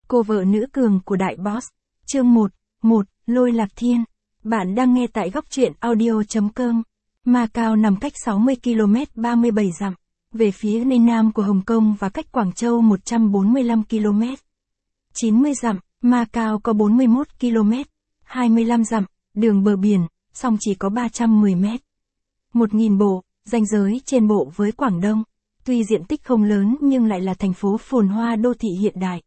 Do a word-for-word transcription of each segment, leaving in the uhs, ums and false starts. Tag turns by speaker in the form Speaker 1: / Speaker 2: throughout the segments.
Speaker 1: Cô vợ nữ cường của đại boss. Chương một. một. Lôi Lạc Thiên. Bạn đang nghe tại góc truyện audio.com. Macau nằm cách sáu mươi ki lô mét ba mươi bảy dặm, về phía Tây Nam của Hồng Kông và cách Quảng Châu một trăm bốn mươi lăm ki lô mét. chín mươi dặm, Macau có bốn mươi mốt ki lô mét, hai mươi lăm dặm, đường bờ biển, song chỉ có ba trăm mười mét. một nghìn bộ, ranh giới trên bộ với Quảng Đông. Tuy diện tích không lớn nhưng lại là thành phố phồn hoa đô thị hiện đại.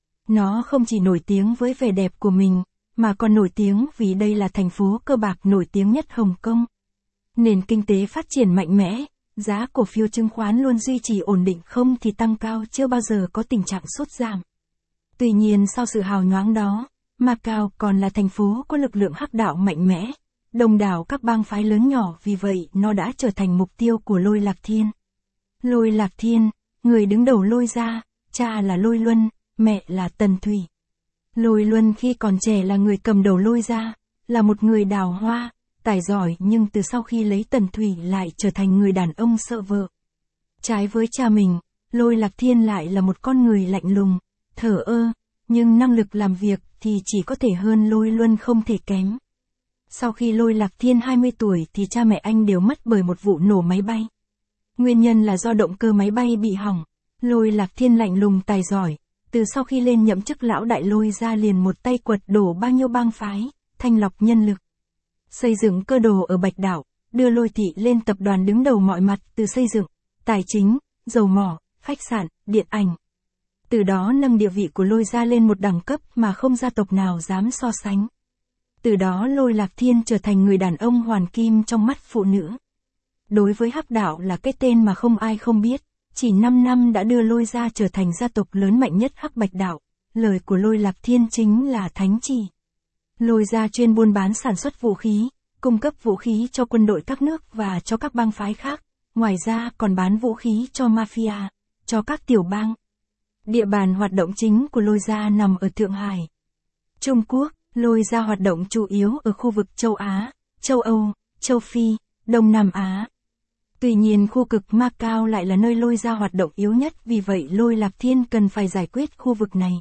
Speaker 1: Nó không chỉ nổi tiếng với vẻ đẹp của mình, mà còn nổi tiếng vì đây là thành phố cờ bạc nổi tiếng nhất Hồng Kông. Nền kinh tế phát triển mạnh mẽ, giá cổ phiếu chứng khoán luôn duy trì ổn định không thì tăng cao, chưa bao giờ có tình trạng sút giảm. Tuy nhiên sau sự hào nhoáng đó, Macau còn là thành phố có lực lượng hắc đạo mạnh mẽ, đông đảo các bang phái lớn nhỏ, vì vậy nó đã trở thành mục tiêu của Lôi Lạc Thiên. Lôi Lạc Thiên, người đứng đầu Lôi gia, cha là Lôi Luân, mẹ là Tần Thủy. Lôi Luân khi còn trẻ là người cầm đầu Lôi gia, là một người đào hoa, tài giỏi, nhưng từ sau khi lấy Tần Thủy lại trở thành người đàn ông sợ vợ. Trái với cha mình, Lôi Lạc Thiên lại là một con người lạnh lùng, thờ ơ, nhưng năng lực làm việc thì chỉ có thể hơn Lôi Luân không thể kém. Sau khi Lôi Lạc Thiên hai mươi tuổi thì cha mẹ anh đều mất bởi một vụ nổ máy bay. Nguyên nhân là do động cơ máy bay bị hỏng. Lôi Lạc Thiên lạnh lùng tài giỏi, từ sau khi lên nhậm chức lão đại Lôi ra liền một tay quật đổ bao nhiêu bang phái, thanh lọc nhân lực. Xây dựng cơ đồ ở Bạch Đảo, đưa Lôi thị lên tập đoàn đứng đầu mọi mặt, từ xây dựng, tài chính, dầu mỏ, khách sạn, điện ảnh. Từ đó nâng địa vị của Lôi gia lên một đẳng cấp mà không gia tộc nào dám so sánh. Từ đó Lôi Lạc Thiên trở thành người đàn ông hoàn kim trong mắt phụ nữ. Đối với hắc đạo là cái tên mà không ai không biết, chỉ năm năm đã đưa Lôi gia trở thành gia tộc lớn mạnh nhất hắc Bạch đạo, lời của Lôi Lạc Thiên chính là thánh chỉ. Lôi gia chuyên buôn bán sản xuất vũ khí, cung cấp vũ khí cho quân đội các nước và cho các bang phái khác, ngoài ra còn bán vũ khí cho mafia, cho các tiểu bang. Địa bàn hoạt động chính của Lôi gia nằm ở Thượng Hải, Trung Quốc. Lôi gia hoạt động chủ yếu ở khu vực châu Á, châu Âu, châu Phi, Đông Nam Á. Tuy nhiên khu vực Macau lại là nơi Lôi gia hoạt động yếu nhất, vì vậy Lôi Lạc Thiên cần phải giải quyết khu vực này.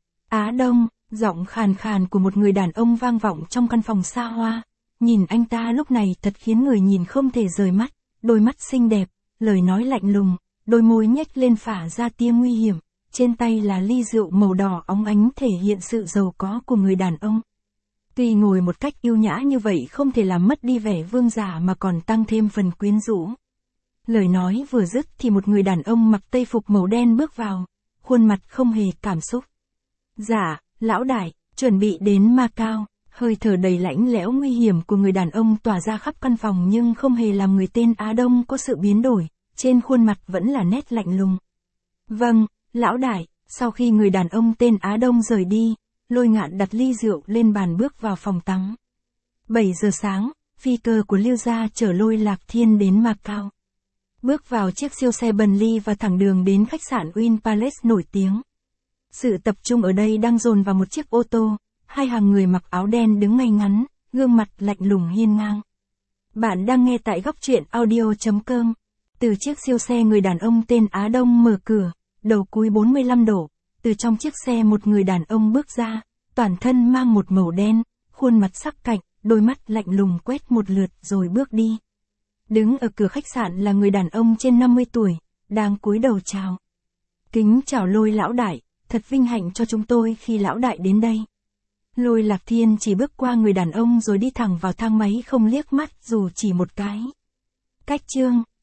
Speaker 1: Á Đông, giọng khàn khàn của một người đàn ông vang vọng trong căn phòng xa hoa. Nhìn anh ta lúc này thật khiến người nhìn không thể rời mắt, đôi mắt xinh đẹp, lời nói lạnh lùng, đôi môi nhếch lên phả ra tia nguy hiểm. Trên tay là ly rượu màu đỏ óng ánh thể hiện sự giàu có của người đàn ông. Tuy ngồi một cách yêu nhã như vậy không thể làm mất đi vẻ vương giả mà còn tăng thêm phần quyến rũ. Lời nói vừa dứt thì một người đàn ông mặc tây phục màu đen bước vào, khuôn mặt không hề cảm xúc. Dạ, lão đại, chuẩn bị đến Macau. Hơi thở đầy lạnh lẽo nguy hiểm của người đàn ông tỏa ra khắp căn phòng nhưng không hề làm người tên Á Đông có sự biến đổi, trên khuôn mặt vẫn là nét lạnh lùng. Vâng, lão đại. Sau khi người đàn ông tên Á Đông rời đi, Lôi Ngạn đặt ly rượu lên bàn bước vào phòng tắm. bảy giờ sáng, phi cơ của Liêu gia chở Lôi Lạc Thiên đến Macau. Bước vào chiếc siêu xe Bentley và thẳng đường đến khách sạn Wynn Palace nổi tiếng. Sự tập trung ở đây đang dồn vào một chiếc ô tô, hai hàng người mặc áo đen đứng ngay ngắn, gương mặt lạnh lùng hiên ngang. Bạn đang nghe tại góc truyện audio.com. Từ chiếc siêu xe người đàn ông tên Á Đông mở cửa, đầu cúi bốn mươi lăm độ, từ trong chiếc xe một người đàn ông bước ra, toàn thân mang một màu đen, khuôn mặt sắc cạnh, đôi mắt lạnh lùng quét một lượt rồi bước đi. Đứng ở cửa khách sạn là người đàn ông trên năm mươi tuổi, đang cúi đầu chào. Kính chào Lôi lão đại, thật vinh hạnh cho chúng tôi khi lão đại đến đây. Lôi Lạc Thiên chỉ bước qua người đàn ông rồi đi thẳng vào thang máy không liếc mắt dù chỉ một cái. Cách chương